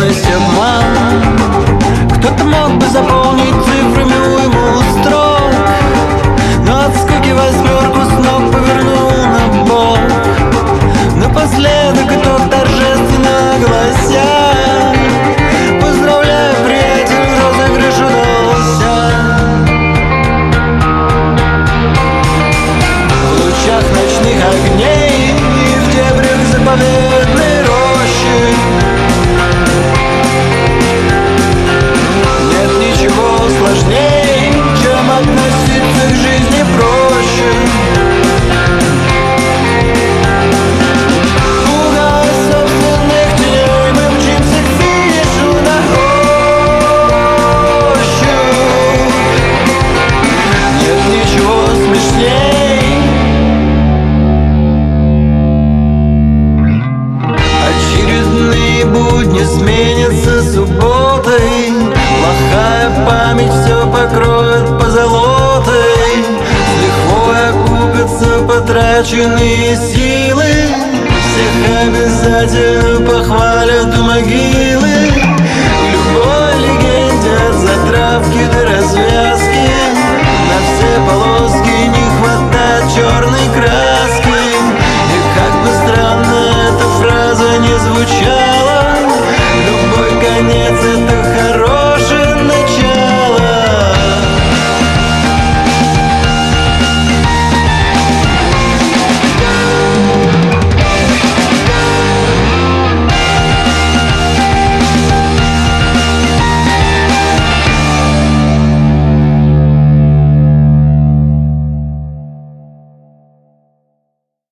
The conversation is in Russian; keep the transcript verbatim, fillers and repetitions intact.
верность, обман. Кто-то мог бы заполнить цифрами уйму строк, но от скуки восьмерку с ног повернул на бок. Напоследок итог торжественно глася: поздравляю, приятель, розыгрыш удался. В лучах ночных огней и в дебрях заповедной рощи нет ничего сложней, чем относиться к жизни проще. Пугая собственных теней, мы мчимся к финишу на ощупь. Нет ничего смешней. Очередные будни сменятся субботой, плохая память все покроет позолотой, с лихвой окупятся потраченные силы, всех обязательно похвалят у могилы. В любой легенде от затравки до развязки на все полоски не хватает черной краски. И как бы странно эта фраза не звучала,